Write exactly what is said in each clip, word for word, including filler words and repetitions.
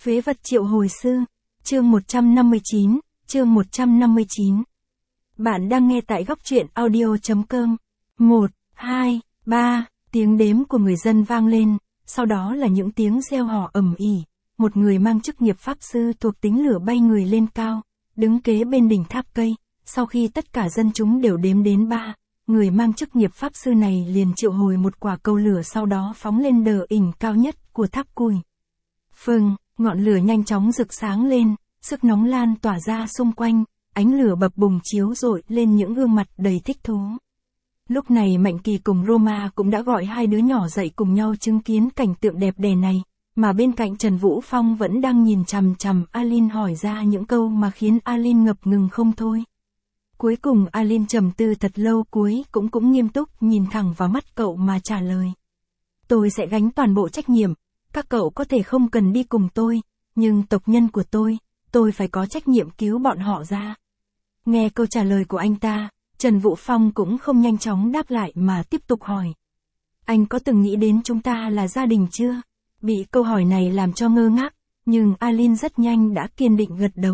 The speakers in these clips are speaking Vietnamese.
Phế vật triệu hồi sư, chương một trăm năm mươi chín, chương một trăm năm mươi chín. Bạn đang nghe tại góc truyện audio.com. một, hai, ba, tiếng đếm của người dân vang lên, sau đó là những tiếng reo hò ầm ĩ. Một người mang chức nghiệp pháp sư thuộc tính lửa bay người lên cao, đứng kế bên đỉnh tháp cây. Sau khi tất cả dân chúng đều đếm đến ba, người mang chức nghiệp pháp sư này liền triệu hồi một quả cầu lửa, sau đó phóng lên đờ ỉnh cao nhất của tháp cùi. Phừng, ngọn lửa nhanh chóng rực sáng lên, sức nóng lan tỏa ra xung quanh, ánh lửa bập bùng chiếu rọi lên những gương mặt đầy thích thú. Lúc này Mạnh Kỳ cùng Roma cũng đã gọi hai đứa nhỏ dậy cùng nhau chứng kiến cảnh tượng đẹp đẽ này, mà bên cạnh Trần Vũ Phong vẫn đang nhìn chằm chằm Alin hỏi ra những câu mà khiến Alin ngập ngừng không thôi. Cuối cùng Alin trầm tư thật lâu, cuối cũng cũng nghiêm túc nhìn thẳng vào mắt cậu mà trả lời. Tôi sẽ gánh toàn bộ trách nhiệm, các cậu có thể không cần đi cùng tôi, nhưng tộc nhân của tôi, tôi phải có trách nhiệm cứu bọn họ ra. Nghe câu trả lời của anh ta, Trần Vũ Phong cũng không nhanh chóng đáp lại mà tiếp tục hỏi. Anh có từng nghĩ đến chúng ta là gia đình chưa? Bị câu hỏi này làm cho ngơ ngác, nhưng Alin rất nhanh đã kiên định gật đầu.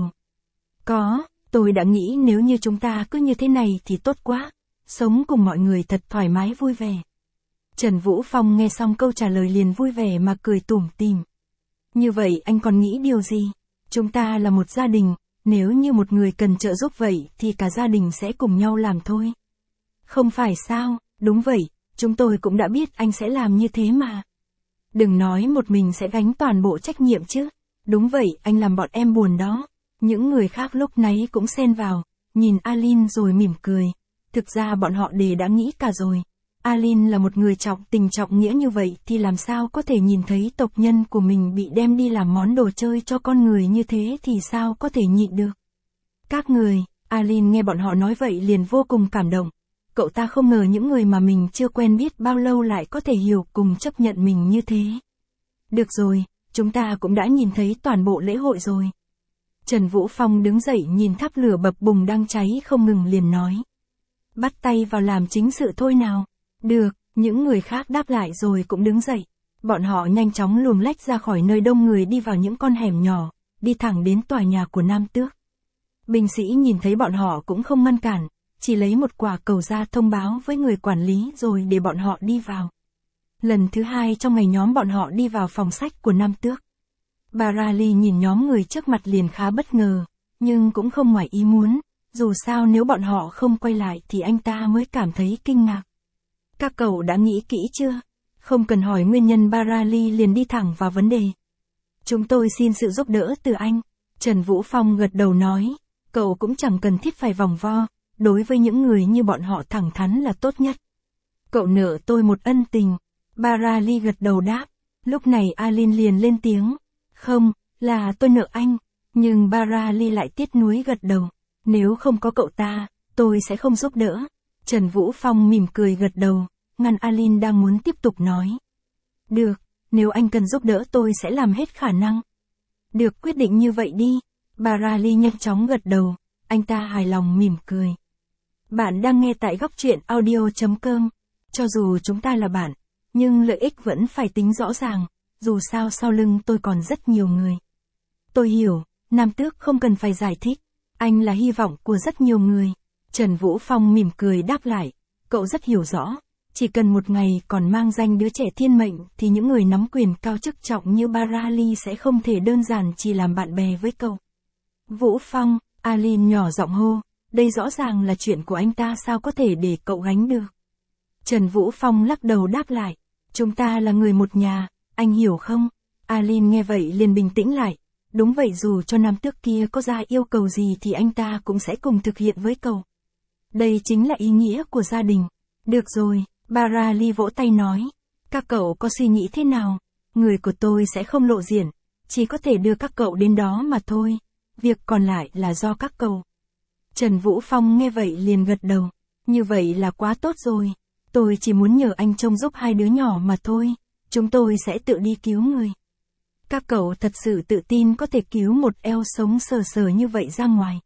Có, tôi đã nghĩ nếu như chúng ta cứ như thế này thì tốt quá, sống cùng mọi người thật thoải mái vui vẻ. Trần Vũ Phong nghe xong câu trả lời liền vui vẻ mà cười tủm tỉm. Như vậy anh còn nghĩ điều gì? Chúng ta là một gia đình, nếu như một người cần trợ giúp vậy thì cả gia đình sẽ cùng nhau làm thôi. Không phải sao, đúng vậy, chúng tôi cũng đã biết anh sẽ làm như thế mà. Đừng nói một mình sẽ gánh toàn bộ trách nhiệm chứ. Đúng vậy, anh làm bọn em buồn đó. Những người khác lúc nãy cũng xen vào, nhìn Alin rồi mỉm cười. Thực ra bọn họ đều đã nghĩ cả rồi. Alin là một người trọng tình trọng nghĩa như vậy thì làm sao có thể nhìn thấy tộc nhân của mình bị đem đi làm món đồ chơi cho con người như thế thì sao có thể nhịn được. Các người, Alin nghe bọn họ nói vậy liền vô cùng cảm động. Cậu ta không ngờ những người mà mình chưa quen biết bao lâu lại có thể hiểu cùng chấp nhận mình như thế. Được rồi, chúng ta cũng đã nhìn thấy toàn bộ lễ hội rồi. Trần Vũ Phong đứng dậy nhìn tháp lửa bập bùng đang cháy không ngừng liền nói. Bắt tay vào làm chính sự thôi nào. Được, những người khác đáp lại rồi cũng đứng dậy. Bọn họ nhanh chóng luồn lách ra khỏi nơi đông người đi vào những con hẻm nhỏ, đi thẳng đến tòa nhà của Nam Tước. Binh sĩ nhìn thấy bọn họ cũng không ngăn cản, chỉ lấy một quả cầu ra thông báo với người quản lý rồi để bọn họ đi vào. Lần thứ hai trong ngày nhóm bọn họ đi vào phòng sách của Nam Tước. Barali nhìn nhóm người trước mặt liền khá bất ngờ, nhưng cũng không ngoài ý muốn, dù sao nếu bọn họ không quay lại thì anh ta mới cảm thấy kinh ngạc. Các cậu đã nghĩ kỹ chưa? Không cần hỏi nguyên nhân, Barali liền đi thẳng vào vấn đề. Chúng tôi xin sự giúp đỡ từ anh. Trần Vũ Phong gật đầu nói, cậu cũng chẳng cần thiết phải vòng vo, đối với những người như bọn họ thẳng thắn là tốt nhất. Cậu nợ tôi một ân tình. Barali gật đầu đáp. Lúc này Alin liền lên tiếng. Không, là tôi nợ anh. Nhưng Barali lại tiếc nuối gật đầu. Nếu không có cậu ta, tôi sẽ không giúp đỡ. Trần Vũ Phong mỉm cười gật đầu, ngăn Alin đang muốn tiếp tục nói. Được, nếu anh cần giúp đỡ tôi sẽ làm hết khả năng. Được, quyết định như vậy đi. Barali nhanh chóng gật đầu, anh ta hài lòng mỉm cười. Bạn đang nghe tại góc truyện audio.com. Cho dù chúng ta là bạn, nhưng lợi ích vẫn phải tính rõ ràng, dù sao sau lưng tôi còn rất nhiều người. Tôi hiểu, Nam Tước không cần phải giải thích, anh là hy vọng của rất nhiều người. Trần Vũ Phong mỉm cười đáp lại, cậu rất hiểu rõ, chỉ cần một ngày còn mang danh đứa trẻ thiên mệnh thì những người nắm quyền cao chức trọng như Barali sẽ không thể đơn giản chỉ làm bạn bè với cậu. Vũ Phong, Alin nhỏ giọng hô, đây rõ ràng là chuyện của anh ta, sao có thể để cậu gánh được. Trần Vũ Phong lắc đầu đáp lại, chúng ta là người một nhà, anh hiểu không? Alin nghe vậy liền bình tĩnh lại, đúng vậy, dù cho Nam Tước kia có ra yêu cầu gì thì anh ta cũng sẽ cùng thực hiện với cậu. Đây chính là ý nghĩa của gia đình. Được rồi, Barali vỗ tay nói. Các cậu có suy nghĩ thế nào? Người của tôi sẽ không lộ diện, chỉ có thể đưa các cậu đến đó mà thôi. Việc còn lại là do các cậu. Trần Vũ Phong nghe vậy liền gật đầu. Như vậy là quá tốt rồi. Tôi chỉ muốn nhờ anh trông giúp hai đứa nhỏ mà thôi. Chúng tôi sẽ tự đi cứu người. Các cậu thật sự tự tin có thể cứu một eo sống sờ sờ như vậy ra ngoài.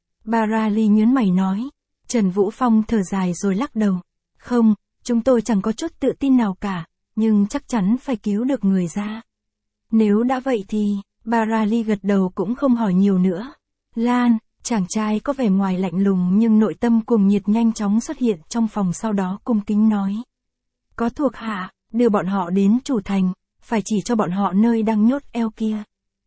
Barali nhớn mày nói. Trần Vũ Phong thở dài rồi lắc đầu. Không, chúng tôi chẳng có chút tự tin nào cả, nhưng chắc chắn phải cứu được người ra. Nếu đã vậy thì, Barali gật đầu cũng không hỏi nhiều nữa. Lan, chàng trai có vẻ ngoài lạnh lùng nhưng nội tâm cuồng nhiệt nhanh chóng xuất hiện trong phòng, sau đó cung kính nói. Có thuộc hạ, đưa bọn họ đến chủ thành, phải chỉ cho bọn họ nơi đang nhốt eo kia.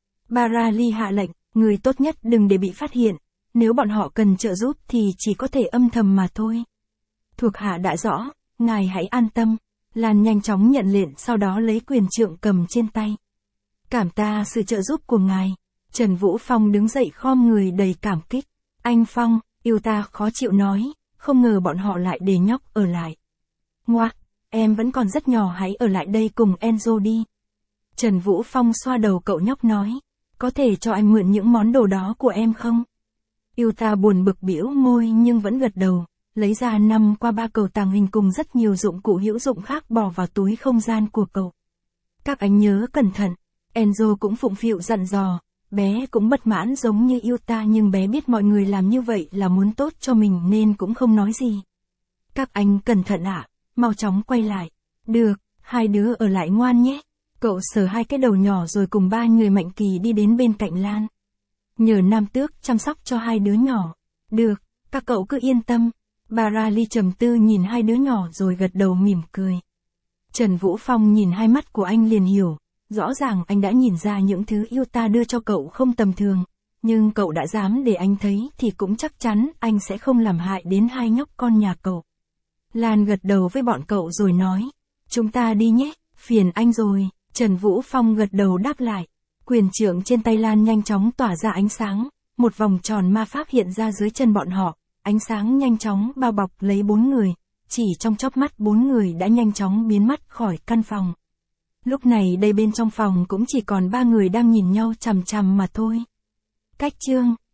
Barali hạ lệnh, người tốt nhất đừng để bị phát hiện, nếu bọn họ cần trợ giúp thì chỉ có thể âm thầm mà thôi. Thuộc hạ đã rõ, ngài hãy an tâm. Lan nhanh chóng nhận lệnh, sau đó lấy quyền trượng cầm trên tay. Cảm ta sự trợ giúp của ngài. Trần Vũ Phong đứng dậy khom người đầy cảm kích. Anh Phong, yêu ta khó chịu nói, không ngờ bọn họ lại để nhóc ở lại. Ngoác, em vẫn còn rất nhỏ, hãy ở lại đây cùng Enzo đi. Trần Vũ Phong xoa đầu cậu nhóc nói, có thể cho anh mượn những món đồ đó của em không? Yêu ta buồn bực bĩu môi nhưng vẫn gật đầu, lấy ra năm qua ba cầu tàng hình cùng rất nhiều dụng cụ hữu dụng khác bỏ vào túi không gian của cậu. Các anh nhớ cẩn thận. Enzo cũng phụng phịu dặn dò, bé cũng bất mãn giống như yêu ta nhưng bé biết mọi người làm như vậy là muốn tốt cho mình nên cũng không nói gì. Các anh cẩn thận ạ, mau chóng quay lại. Được, hai đứa ở lại ngoan nhé. Cậu sờ hai cái đầu nhỏ rồi cùng ba người Mạnh Kỳ đi đến bên cạnh Lan. Nhờ Nam Tước chăm sóc cho hai đứa nhỏ. Được, các cậu cứ yên tâm. Barali trầm tư nhìn hai đứa nhỏ rồi gật đầu mỉm cười. Trần Vũ Phong nhìn hai mắt của anh liền hiểu, rõ ràng anh đã nhìn ra những thứ yêu ta đưa cho cậu không tầm thường, nhưng cậu đã dám để anh thấy thì cũng chắc chắn anh sẽ không làm hại đến hai nhóc con nhà cậu. Lan gật đầu với bọn cậu rồi nói, chúng ta đi nhé, phiền anh rồi. Trần Vũ Phong gật đầu đáp lại. Quyền trượng trên tay Lan nhanh chóng tỏa ra ánh sáng, một vòng tròn ma pháp hiện ra dưới chân bọn họ, ánh sáng nhanh chóng bao bọc lấy bốn người, chỉ trong chớp mắt bốn người đã nhanh chóng biến mất khỏi căn phòng. Lúc này đây bên trong phòng cũng chỉ còn ba người đang nhìn nhau chằm chằm mà thôi. Cách chương